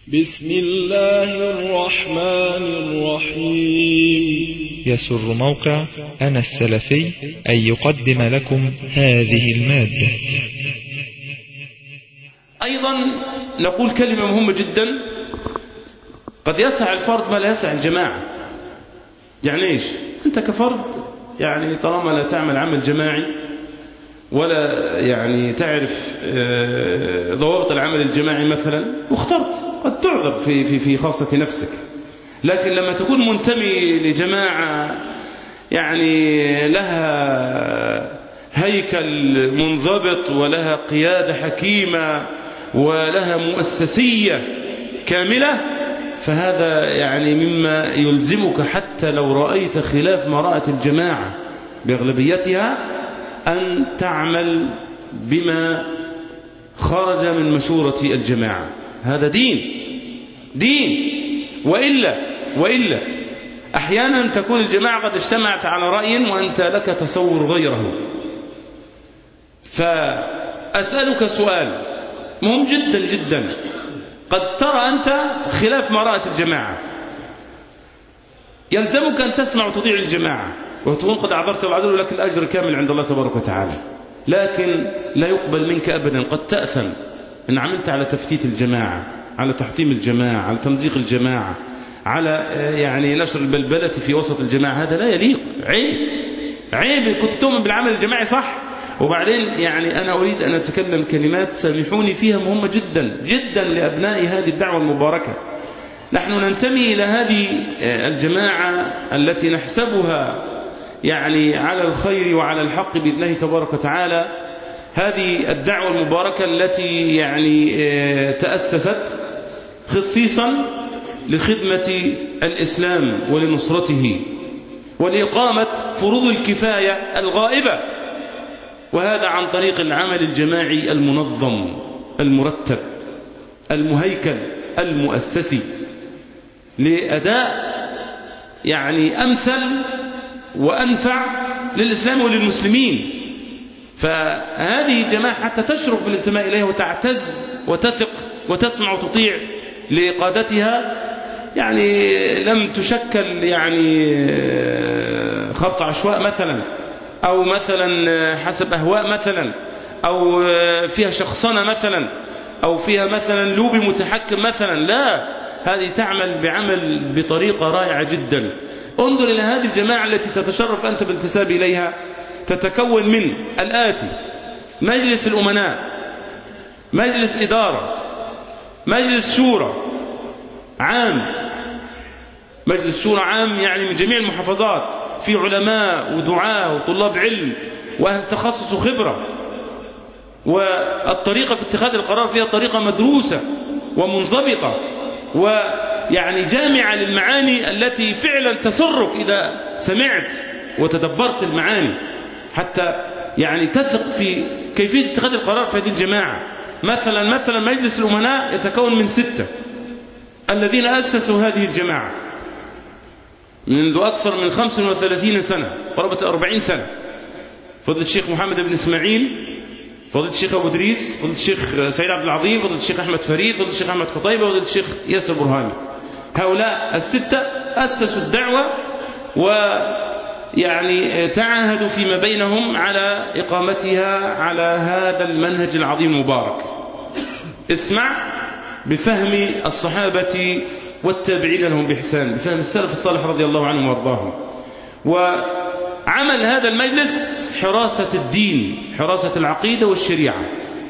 بسم الله الرحمن الرحيم. يسر موقع أنا السلفي أن يقدم لكم هذه المادة. أيضا نقول كلمة مهمة جدا، قد يسع الفرد ما لا يسع الجماعة. يعني إيش؟ أنت كفرد يعني طالما لا تعمل عمل جماعي ولا يعني تعرف ضوابط العمل الجماعي مثلا، واخترت قد تعذر في خاصة نفسك. لكن لما تكون منتمي لجماعة يعني لها هيكل منضبط ولها قيادة حكيمة ولها مؤسسية كاملة، فهذا يعني مما يلزمك حتى لو رأيت خلاف ما رأت الجماعة بأغلبيتها أن تعمل بما خرج من مشورة الجماعة. هذا دين. وإلا أحيانا تكون الجماعة قد اجتمعت على رأي وأنت لك تصور غيره. فأسألك سؤال مهم جدا جدا، قد ترى أنت خلاف ما رأت الجماعة، يلزمك أن تسمع وتطيع الجماعة وتكون قد أعذرت العذر، لك الأجر كامل عند الله تبارك وتعالى. لكن لا يقبل منك أبدا، قد تأثم إن عملت على تفتيت الجماعة، على تحطيم الجماعة، على تمزيق الجماعة، على يعني نشر البلبلة في وسط الجماعة. هذا لا يليق، عيب. كنت تؤمن بالعمل الجماعي صح. وبعدين يعني أنا أريد أن أتكلم كلمات سامحوني فيها مهمة جدا جدا لأبناء هذه الدعوة المباركة. نحن ننتمي إلى هذه الجماعة التي نحسبها يعني على الخير وعلى الحق بإذن الله تبارك وتعالى. هذه الدعوة المباركة التي يعني تأسست خصيصا لخدمة الإسلام ولنصرته ولإقامة فروض الكفاية الغائبة، وهذا عن طريق العمل الجماعي المنظم المرتب المهيكل المؤسسي لأداء يعني أمثل وأنفع للإسلام وللمسلمين. فهذه الجماعة حتى تشرف بالانتماء إليها وتعتز وتثق وتسمع وتطيع لقادتها، يعني لم تشكل يعني خط عشواء مثلا، أو مثلا حسب أهواء مثلا، أو فيها شخصنة مثلا، أو فيها مثلا لوبي متحكم مثلا. لا، هذه تعمل بعمل بطريقة رائعة جدا. انظر إلى هذه الجماعة التي تتشرف أنت بالانتساب إليها، تتكون من الآتي: مجلس الأمناء، مجلس إدارة، مجلس شورى عام. مجلس شورى عام يعني من جميع المحافظات، في علماء ودعاة وطلاب علم وأهل تخصص وخبرة، والطريقة في اتخاذ القرار فيها طريقة مدروسة ومنضبطة ويعني جامعة للمعاني التي فعلا تسرك إذا سمعت وتدبرت المعاني، حتى يعني تثق في كيفية اتخاذ القرار في هذه الجماعة. مثلا مجلس الأمناء يتكون من 6 الذين أسسوا هذه الجماعة منذ أكثر من 35 سنة، قرابة 40 سنة. فضيلة الشيخ محمد بن إسماعيل، فضيلة الشيخ أبو إدريس، فضيلة الشيخ سيد عبد العظيم، فضيلة الشيخ أحمد فريد، فضيلة الشيخ أحمد قطيبة، فضيلة الشيخ ياسر برهاني. هؤلاء 6 أسسوا الدعوة ويعني تعاهدوا فيما بينهم على إقامتها على هذا المنهج العظيم المبارك. اسمع، بفهم الصحابة والتابعين لهم بإحسان، بفهم السلف الصالح رضي الله عنهم وارضاهم. وعمل هذا المجلس حراسة الدين، حراسة العقيدة والشريعة،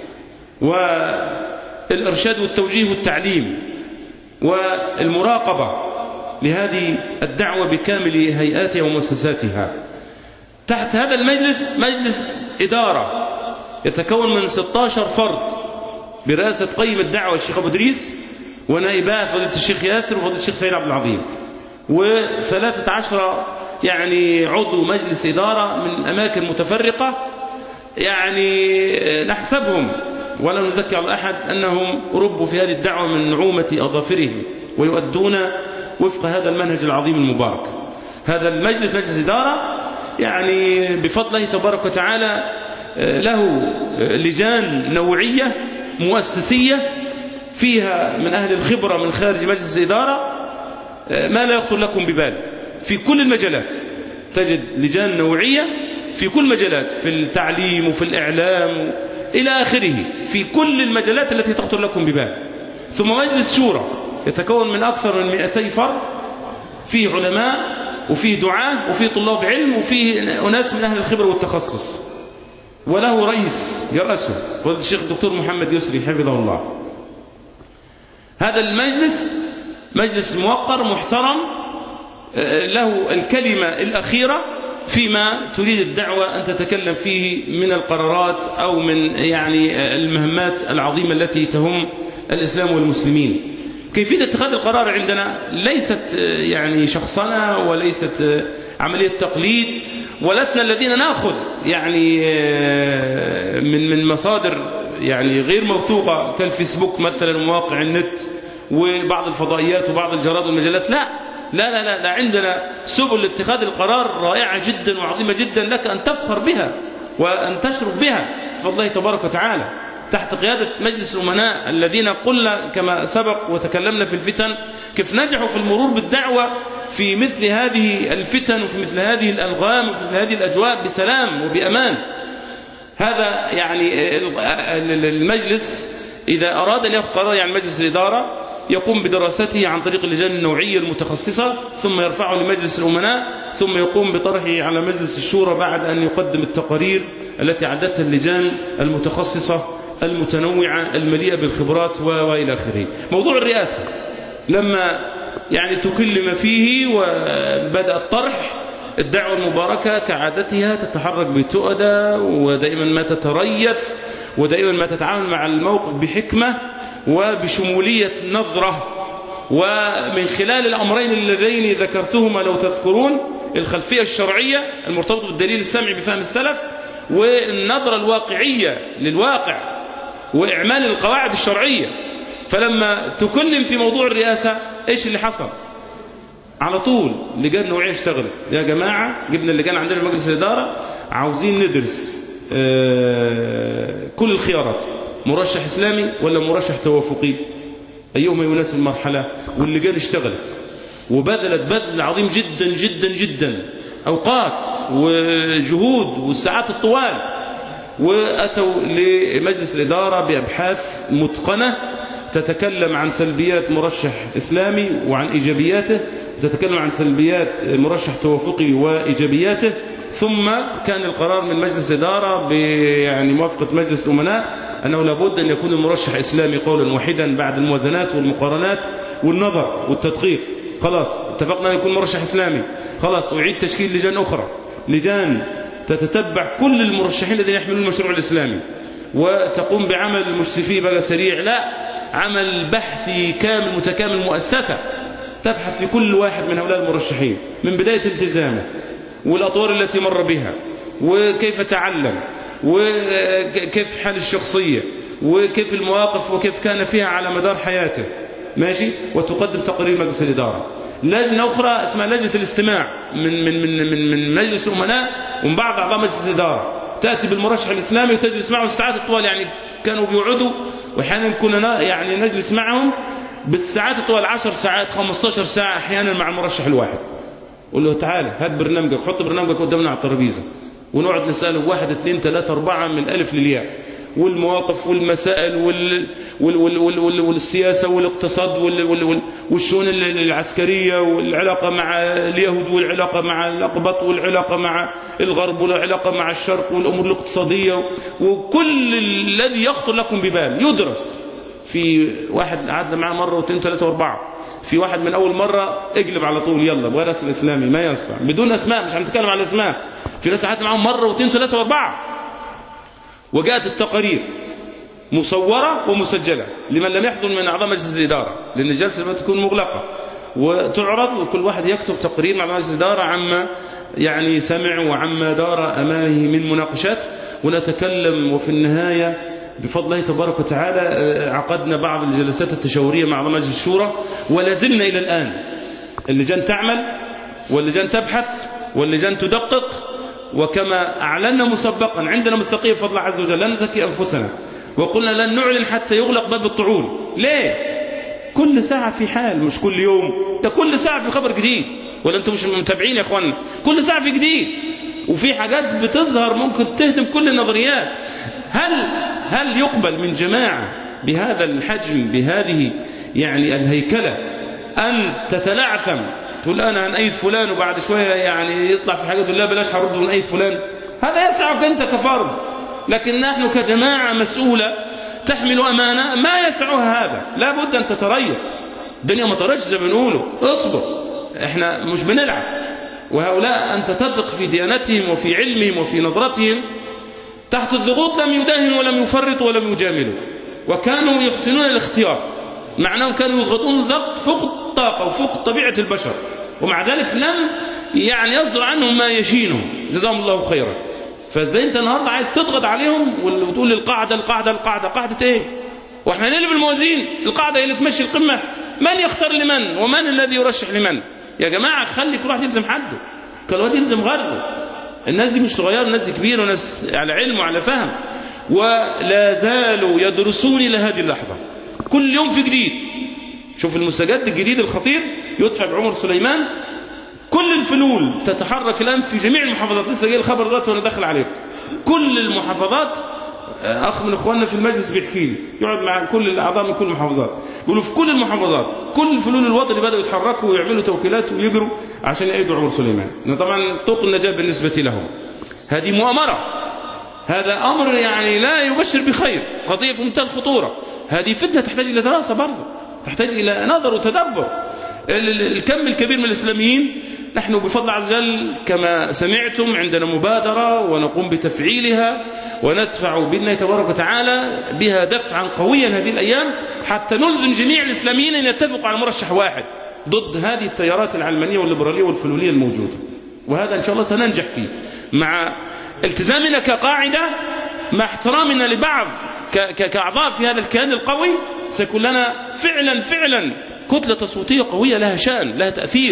والإرشاد والتوجيه والتعليم، والمراقبة لهذه الدعوة بكامل هيئاتها ومؤسساتها. تحت هذا المجلس مجلس إدارة يتكون من 16 فرد برئاسة قيم الدعوة الشيخ أبو إدريس، ونائبات فضيلة الشيخ ياسر وفضيلة الشيخ سيد عبد العظيم، و13 يعني عضو مجلس إدارة من أماكن متفرقة، يعني نحسبهم ولا نزكي على أحد أنهم ربوا في هذه الدعوة من نعومة أظافرهم ويؤدون وفق هذا المنهج العظيم المبارك. هذا المجلس مجلس إدارة يعني بفضل الله تبارك وتعالى له لجان نوعية مؤسسية فيها من أهل الخبرة من خارج مجلس الإدارة ما لا يخطر لكم ببال في كل المجالات. تجد لجان نوعية في كل المجالات، في التعليم وفي الإعلام إلى آخره، في كل المجالات التي تخطر لكم ببال. ثم مجلس شورى يتكون من أكثر من 200 فرد، فيه علماء وفيه دعاة وفيه طلاب علم وفيه أناس من أهل الخبرة والتخصص، وله رئيس يرأسه فضيلة الشيخ الدكتور محمد يسري حفظه الله. هذا المجلس مجلس موقر محترم، له الكلمة الأخيرة فيما تريد الدعوة أن تتكلم فيه من القرارات أو من يعني المهمات العظيمة التي تهم الإسلام والمسلمين. كيفية اتخاذ القرار عندنا ليست يعني شخصنة وليست عملية تقليد، ولسنا الذين نأخذ يعني من مصادر يعني غير موثوقة كالفيسبوك مثلا ومواقع النت وبعض الفضائيات وبعض الجرائد والمجلات. لا لا لا لا, لا. عندنا سبل لاتخاذ القرار رائعة جدا وعظيمة جدا لك أن تفخر بها وأن تشرف بها بفضل الله تبارك وتعالى، تحت قيادة مجلس الأمناء الذين قلنا كما سبق وتكلمنا في الفتن كيف نجحوا في المرور بالدعوة في مثل هذه الفتن وفي مثل هذه الألغام وفي مثل هذه الأجواء بسلام وبأمان. هذا يعني المجلس إذا أراد أن يأخذ قرار يعني مجلس الإدارة يقوم بدراسته عن طريق اللجان النوعية المتخصصة، ثم يرفعه لمجلس الأمناء، ثم يقوم بطرحه على مجلس الشورى بعد أن يقدم التقارير التي عدتها اللجان المتخصصة المتنوعة المليئة بالخبرات وإلى آخره. موضوع الرئاسة لما يعني تكلم فيه وبدأ الطرح، الدعوة المباركة كعادتها تتحرك بتؤدى ودائما ما تتريث ودائما ما تتعامل مع الموقف بحكمة وبشمولية نظرة، ومن خلال الأمرين اللذين ذكرتهما لو تذكرون الخلفية الشرعية المرتبطة بالدليل السمعي بفهم السلف والنظرة الواقعية للواقع وإعمال القواعد الشرعية. فلما تكلم في موضوع الرئاسة إيش اللي حصل؟ على طول لجان نوعية اشتغلت. يا جماعة جبنا اللجان عندنا في مجلس الإدارة عاوزين ندرس كل الخيارات، مرشح إسلامي ولا مرشح توافقي، أيهما يناسب المرحلة. واللجان اشتغلت وبذلت بذل عظيم جدا جدا جدا، أوقات وجهود والساعات الطوال، وأتوا لمجلس الإدارة بأبحاث متقنة تتكلم عن سلبيات مرشح إسلامي وعن إيجابياته، تتكلم عن سلبيات مرشح توافقي وإيجابياته. ثم كان القرار من مجلس الإدارة يعني موافقة مجلس الأمناء أنه لابد أن يكون المرشح إسلامي قولا واحدا بعد الموازنات والمقارنات والنظر والتدقيق. خلاص اتفقنا أن يكون مرشح إسلامي، خلاص أعيد تشكيل لجان أخرى، لجان تتتبع كل المرشحين الذين يحملون المشروع الإسلامي وتقوم بعمل مش فيه بقى سريع، لا، عمل بحثي كامل متكامل، مؤسسة تبحث في كل واحد من هؤلاء المرشحين من بداية التزامه والأطوار التي مر بها وكيف تعلم وكيف حال الشخصية وكيف المواقف وكيف كان فيها على مدار حياته، ماشي، وتقدم تقرير مجلس الإدارة. لجنة أخرى اسمها لجنة الاستماع من مجلس الأمناء ومن بعض أعضاء مجلس الإدارة، تأتي بالمرشح الإسلامي وتجلس معه الساعات الطوال، يعني كانوا بيقعدوا وأحيانا كنا يعني نجلس معهم بالساعات الطوال، 10 ساعات 15 ساعة أحيانا مع المرشح الواحد. قل له تعالى هات برنامجك، حط برنامجك قدامنا على الترابيزة ونقعد نسأله 1 2 3 4 من الألف للياء، والمواقف والمسائل والسياسة والاقتصاد والشؤون العسكرية والعلاقة مع اليهود والعلاقة مع الأقباط والعلاقة مع الغرب والعلاقة مع الشرق والأمور الاقتصادية وكل الذي يخطر لكم ببال يدرس. في واحد قعدنا معاه مرة واثنين ثلاثة واربعة، في واحد من أول مرة اقلب على طول يلا بغير اسم الإسلامي ما ينفع، بدون أسماء، مش هنتكلم عن الأسماء. في ناس قعدت معاهم مرة واثنين ثلاثة واربعة، وجاءت التقارير مصورة ومسجلة لمن لم يحضر من أعضاء مجلس الإدارة، لأن الجلسة ما تكون مغلقة وتعرض وكل واحد يكتب تقرير مع مجلس الإدارة عما يعني سمع وعما دار أمامه من مناقشات، ونتكلم. وفي النهاية بفضل الله تبارك وتعالى عقدنا بعض الجلسات التشاورية مع مجلس الشورى، ولا زلنا إلى الآن اللجان تعمل واللجان تبحث واللجان تدقق. وكما أعلنا مسبقا عندنا مصداقية بفضل الله عز وجل، لا نزكي أنفسنا، وقلنا لن نعلن حتى يغلق باب الطعون، ليه؟ كل ساعة في حال، مش كل يوم، ده كل ساعة في خبر جديد. ولا أنتم مش متابعين يا أخوانا؟ كل ساعة في جديد، وفي حاجات بتظهر ممكن تهدم كل النظريات. هل يقبل من جماعة بهذا الحجم، بهذه يعني الهيكلة، أن تتلعثم تقول أنا هنأيد فلان وبعد شوية يعني يطلع في حاجة تقول لا بلاش هرد ونأيد فلان؟ هذا يسعك أنت كفرد، لكن نحن كجماعة مسؤولة تحمل أمانة ما يسعها هذا. لا بد أن تتريث، الدنيا ما طرش زي ما بنقوله، اصبر، احنا مش بنلعب. وهؤلاء أنت تثق في ديانتهم وفي علمهم وفي نظرتهم، تحت الضغوط لم يداهنوا ولم يفرطوا ولم يجاملوا، وكانوا يحسنون الاختيار، معناه كانوا يضغطون ضغط فوق الطاقة وفوق طبيعة البشر، ومع ذلك لم يعني يصدر عنهم ما يشينهم، جزاهم الله خيرا. فازاي انت النهارده عايز تضغط عليهم وتقول القاعدة القاعدة القاعدة؟ قاعدة ايه؟ واحنا نقلب الموازين، القاعدة هي اللي تمشي القمة، من يختار لمن ومن الذي يرشح لمن؟ يا جماعة خلي كل واحد يلزم حده، كل واحد يلزم غرزه. الناس دي مش صغيرة، الناس دي كبيرة، وناس على علم وعلى فهم، ولا زالوا يدرسون إلى هذه اللحظة، كل يوم في جديد. شوف المستجد الجديد الخطير يدفع بعمر سليمان، كل الفلول تتحرك الآن في جميع المحافظات. لسه جاي الخبر دلوقتي وأنا داخل عليكم، كل المحافظات، أخ من إخواننا في المجلس بيحكي لي، يقعد مع كل الأعضاء من كل المحافظات، يقولوا في كل المحافظات كل الفلول الوطني بدأوا يتحركوا ويعملوا توكيلات ويجروا عشان يأيدوا عمر سليمان. طبعا طوق النجاة بالنسبة لهم هذه مؤامرة، هذا أمر يعني لا يبشر بخير، قضية في منتهى الخطورة. هذه فتنة تحتاج إلى دراسة برضه، تحتاج إلى نظر وتدبر. الكم الكبير من الإسلاميين نحن بفضل عز وجل كما سمعتم عندنا مبادرة ونقوم بتفعيلها وندفع بإذن الله تبارك وتعالى بها دفعا قويا هذه الأيام، حتى نلزم جميع الإسلاميين أن يتفقوا على مرشح واحد ضد هذه التيارات العلمانية والليبرالية والفلولية الموجودة. وهذا إن شاء الله سننجح فيه، مع التزامنا كقاعدة، مع احترامنا لبعض كأعضاء في هذا الكيان القوي، سيكون لنا فعلا كتلة تصويتية قوية لها شأن، لها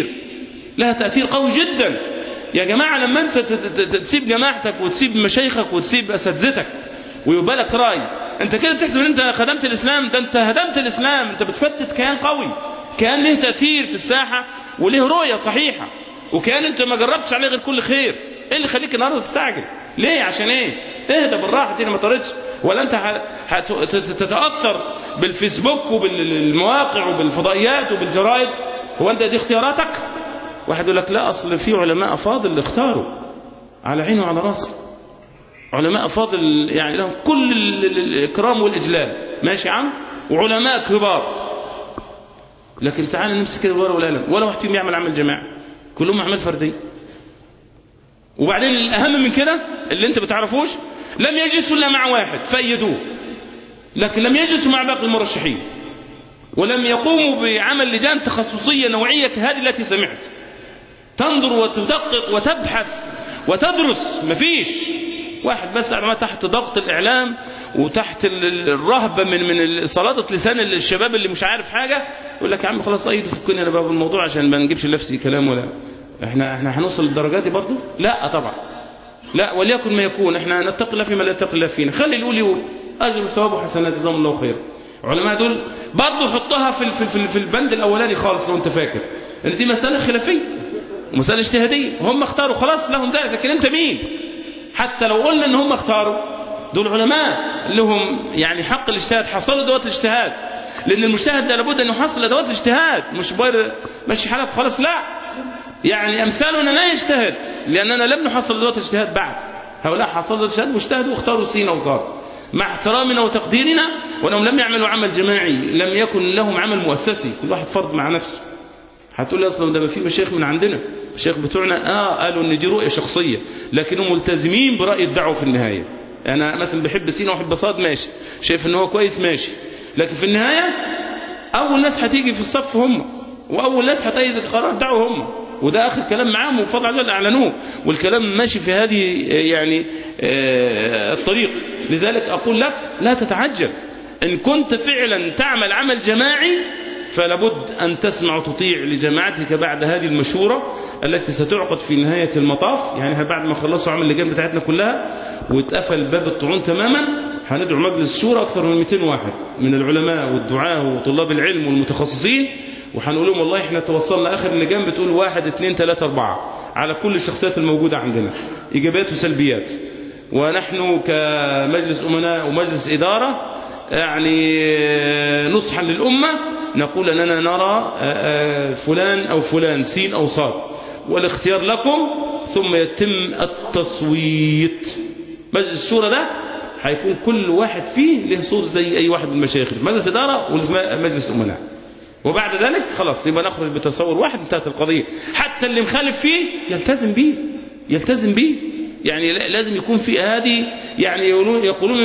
تأثير قوي جدا. يا جماعة لما أنت تسيب جماعتك وتسيب مشايخك وتسيب أساتذتك ويبقى لك رأي، أنت كده بتحسب أن أنت خدمت الإسلام؟ ده أنت هدمت الإسلام، أنت بتفتت كيان قوي، كيان له تأثير في الساحة وله رؤية صحيحة، وكيان أنت ما جربتش عليه غير كل خير. إيه اللي خليك النهارده تستعجل؟ ليه؟ عشان إيه؟ اهدى بالراحة، دي ما طردش، ولا أنت تتأثر بالفيسبوك وبالمواقع وبالفضائيات وبالجرائد؟ هو أنت دي اختياراتك؟ واحد يقول لك لا، أصل في علماء فاضل اللي اختاروا، على عينه وعلى راسه، علماء فاضل يعني لهم كل الإكرام والإجلال، ماشي عم، وعلماء كبار. لكن تعال نمسك الورقة والقلم، ولا واحد فيهم يعمل عمل جماعي، كلهم أعمال فردية. وبعدين الأهم من كده اللي انت بتعرفوش، لم يجلسوا إلا مع واحد فأيدوه، لكن لم يجلسوا مع باقي المرشحين، ولم يقوموا بعمل لجان تخصصية نوعية كهذه التي سمعت، تنظر وتدقق وتبحث وتدرس. مفيش واحد بس على ما تحت ضغط الإعلام وتحت الرهبة من سلطة لسان الشباب اللي مش عارف حاجة، يقول لك يا عم خلاص أيد فكني أنا بقى بالموضوع عشان ما نجيبش لنفسي كلام. ولا احنا هنوصل للدرجات دي برضه؟ لا طبعا، لا، وليكن ما يكون. احنا نتقي الله فيما لا يتقي الله فينا، خلي اللي يقول أجر وثواب وحسنات، جزاهم الله خير. علماء دول برضه حطها في البند الأولاني خالص لو أنت فاكر ان دي مسألة خلافية ومسألة اجتهادية، هم اختاروا خلاص لهم ذلك، لكن انت مين؟ حتى لو قلنا ان هم اختاروا، دول علماء لهم يعني حق الاجتهاد، حصلوا ادوات الاجتهاد، لان المجتهد لابد ان يحصل ادوات الاجتهاد، مش باير ماشي حالك خلاص، لا، يعني امثالنا لا يجتهد لاننا لم نحصل ادوات الاجتهاد بعد. هؤلاء حصلوا الاجتهاد واجتهدوا واختاروا سينا وصار، مع احترامنا وتقديرنا، وانهم لم يعملوا عمل جماعي، لم يكن لهم عمل مؤسسي، كل واحد فرد مع نفسه. هتقول لي اصلا ده ما في مشايخ من عندنا، الشيخ بتوعنا قالوا ان دي رؤيه شخصيه، لكنهم ملتزمين براي الدعوه في النهايه. انا مثلا بحب سينا وبحب صاد، ماشي، شايف ان هو كويس، ماشي، لكن في النهايه اول ناس هتيجي في الصف هم، واول ناس هتأيد القرار الدعوه هم، وده اخر كلام معاهم وبفضل الله اعلنوه، والكلام ماشي في هذه يعني الطريق. لذلك اقول لك لا تتعجل، ان كنت فعلا تعمل عمل جماعي فلابد أن تسمع وتطيع لجماعتك بعد هذه المشورة التي ستعقد في نهاية المطاف. يعني بعد ما خلصوا عمل اللجان بتاعتنا كلها واتقفل باب الطعون تماما، هندعو مجلس الشورى أكثر من 200 واحد من العلماء والدعاة وطلاب العلم والمتخصصين، وهنقول لهم والله احنا توصلنا آخر اللجان بتقول 1 2 3 4 على كل الشخصيات الموجودة عندنا، إيجابيات وسلبيات. ونحن كمجلس أمناء ومجلس إدارة يعني نصحا للأمة نقول أننا نرى فلان أو فلان سين أو صاد، والاختيار لكم، ثم يتم التصويت. مجلس الشورى ده هيكون كل واحد فيه له صوت زي أي واحد من المشايخ، مجلس إدارة ومجلس أمناء. وبعد ذلك خلاص يبقى نخرج بتصور واحد، انتهت القضية. حتى اللي مخالف فيه يلتزم به. يعني لازم يكون في هذه، يعني يقولون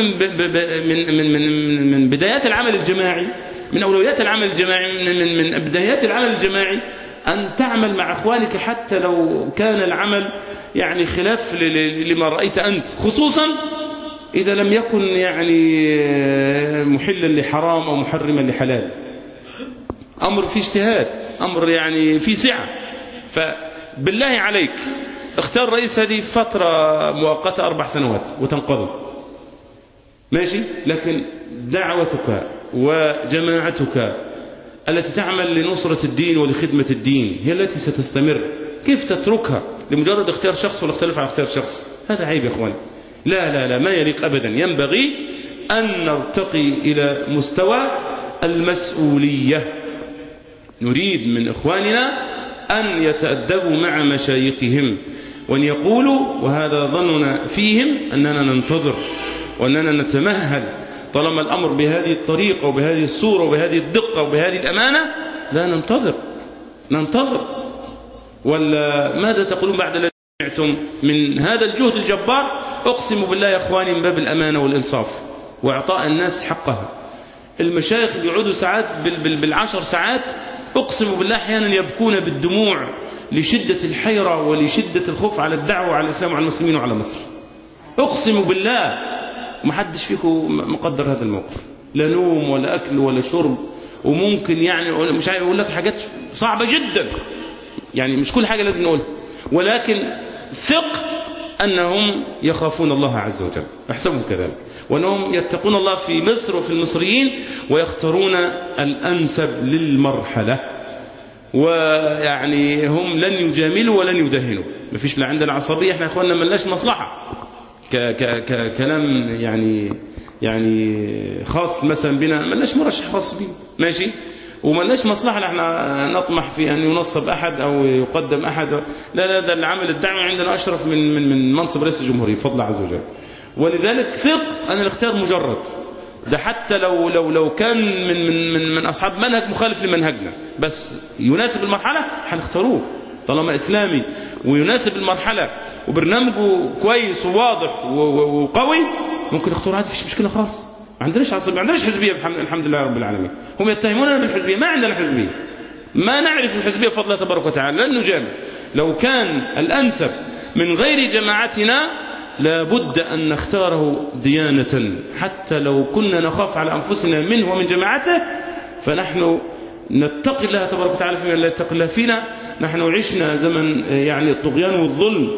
من بدايات العمل الجماعي، من أولويات العمل الجماعي، من بدايات العمل الجماعي أن تعمل مع أخوانك حتى لو كان العمل يعني خلاف لما رأيت أنت، خصوصا إذا لم يكن يعني محلا لحرام أو محرما لحلال. أمر في اجتهاد، أمر يعني في سعة. فبالله عليك اختار رئيس هذه فترة مؤقتة 4 سنوات وتنقضي، ماشي، لكن دعوتك وجماعتك التي تعمل لنصرة الدين ولخدمة الدين هي التي ستستمر. كيف تتركها لمجرد اختيار شخص ولا اختلف على اختيار شخص؟ هذا عيب يا اخوان. لا ما يليق أبدا. ينبغي أن نرتقي إلى مستوى المسؤولية. نريد من إخواننا أن يتأدبوا مع مشايخهم وأن يقولوا، وهذا ظننا فيهم، أننا ننتظر وأننا نتمهل. طالما الأمر بهذه الطريقة وبهذه الصورة وبهذه الدقة وبهذه الأمانة، لا ننتظر. ولا ماذا تقولون بعد الذي سمعتم من هذا الجهد الجبار؟ أقسم بالله يا أخواني من باب الأمانة والإنصاف وإعطاء الناس حقها. المشايخ يقعدوا ساعات بالعشر ساعات، أقسم بالله أحيانا يبكون بالدموع لشدة الحيرة ولشدة الخوف على الدعوة على الإسلام وعلى المسلمين وعلى مصر. أقسم بالله محدش فيكم مقدر هذا الموقف، لا نوم ولا أكل ولا شرب. وممكن يعني مش عايز أقول لك حاجات صعبة جدا، يعني مش كل حاجة لازم نقولها، ولكن ثق أنهم يخافون الله عز وجل، احسبهم كذلك، وأنهم يتقون الله في مصر وفي المصريين ويختارون الأنسب للمرحلة. ويعني هم لن يجاملوا ولن يدهنوا. مفيش لا عندنا عصبية، احنا اخواننا ملناش مصلحة كلام يعني خاص مثلا بنا، ملناش مرشح خاص بنا، ماشي، وملناش مصلحة احنا نطمح في أن ينصب أحد أو يقدم أحد. لا ده العمل الدعوي عندنا أشرف من منصب رئيس الجمهورية بفضل الله عز وجل. ولذلك ثق أن الاختيار مجرد، ده حتى لو كان من أصحاب منهج مخالف لمنهجنا بس يناسب المرحلة هنختاروه، طالما إسلامي ويناسب المرحلة وبرنامجه كويس وواضح وقوي ممكن نختاره عادي، مفيش مشكلة خالص. ما عندناش عصبية، ما عندناش حزبية، الحمد لله رب العالمين. هم يتهموننا بالحزبية، ما عندنا حزبية، ما نعرف الحزبية بفضل الله تبارك وتعالى، لن نجامل. لو كان الأنسب من غير جماعتنا لابد أن نختاره ديانة، حتى لو كنا نخاف على أنفسنا منه ومن جماعته، فنحن نتقي الله تبارك وتعالى فيما لا يتقي الله فينا. نحن عشنا زمن يعني الطغيان والظلم،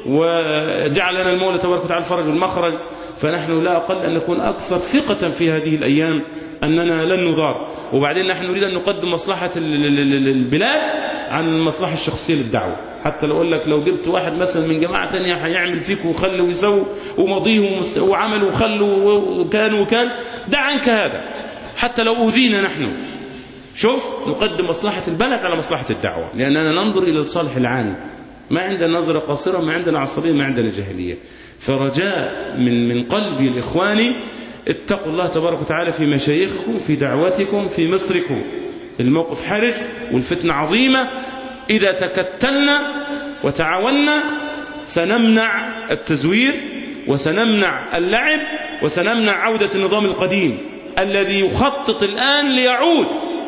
وجعل لنا المولى تبارك وتعالى الفرج والمخرج، فنحن لا أقل أن نكون أكثر ثقة في هذه الأيام أننا لن نضار. وبعدين نحن نريد أن نقدم مصلحة البلاد عن المصلحة الشخصية للدعوة. حتى لو أقول لك لو جبت واحد مثلا من جماعة تانية هيعمل فيك وخلوا ويسووا ومضيه وعملوا وخلوا وكان دع عنك هذا، حتى لو أوذينا نحن. شوف، نقدم مصلحة البلد على مصلحة الدعوة، لأننا ننظر إلى الصالح العام، ما عندنا نظرة قصيرة، ما عندنا عصبية، ما عندنا جاهلية. فرجاء من قلبي الإخواني، اتقوا الله تبارك وتعالى في مشايخكم، في دعوتكم، في مصركم. الموقف حرج والفتنة عظيمة. إذا تكتلنا وتعاوننا سنمنع التزوير وسنمنع اللعب وسنمنع عودة النظام القديم الذي يخطط الآن ليعود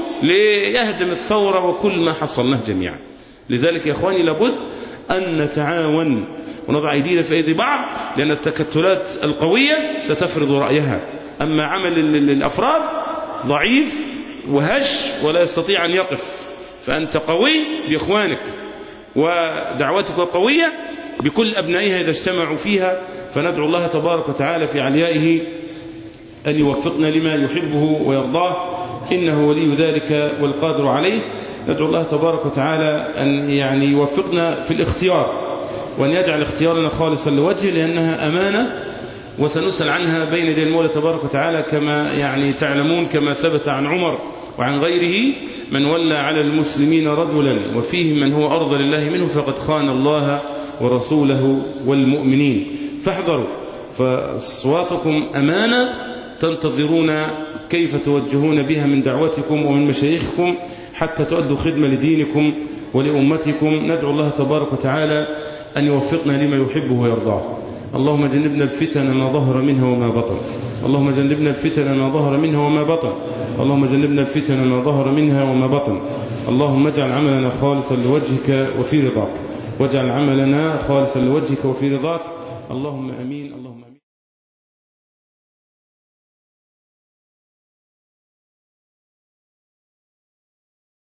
ليهدم الثورة وكل ما حصلناه جميعا. لذلك يا إخواني لابد أن نتعاون ونضع أيدينا في أيدي بعض، لأن التكتلات القوية ستفرض رأيها، أما عمل الأفراد ضعيف وهش ولا يستطيع أن يقف، فأنت قوي بإخوانك ودعوتك قوية بكل أبنائها إذا اجتمعوا فيها. فندعو الله تبارك وتعالى في عليائه أن يوفقنا لما يحبه ويرضاه، إنه ولي ذلك والقادر عليه. ندعو الله تبارك وتعالى أن يعني يوفقنا في الاختيار، وأن يجعل اختيارنا خالصا لوجهه، لأنها أمانة وسنسأل عنها بين يدي المولى تبارك وتعالى كما يعني تعلمون، كما ثبت عن عمر وعن غيره: من ولى على المسلمين رجلا وفيهم من هو أرضى لله منه فقد خان الله ورسوله والمؤمنين. فاحذروا، فأصواتكم أمانة تنتظرون كيف توجهون بها من دعوتكم ومن مشايخكم حتى تؤدوا خدمة لدينكم ولأمتكم. ندعو الله تبارك وتعالى أن يوفقنا لما يحبه ويرضاه. اللهم جنبنا الفتن ما ظهر منها وما بطن، اللهم جنبنا الفتن ما ظهر منها وما بطن، اللهم جنبنا الفتن ما ظهر منها وما بطن. اللهم اجعل عملنا خالصا لوجهك وفي رضاك، واجعل عملنا خالصا لوجهك وفي رضاك. اللهم أمين. اللهم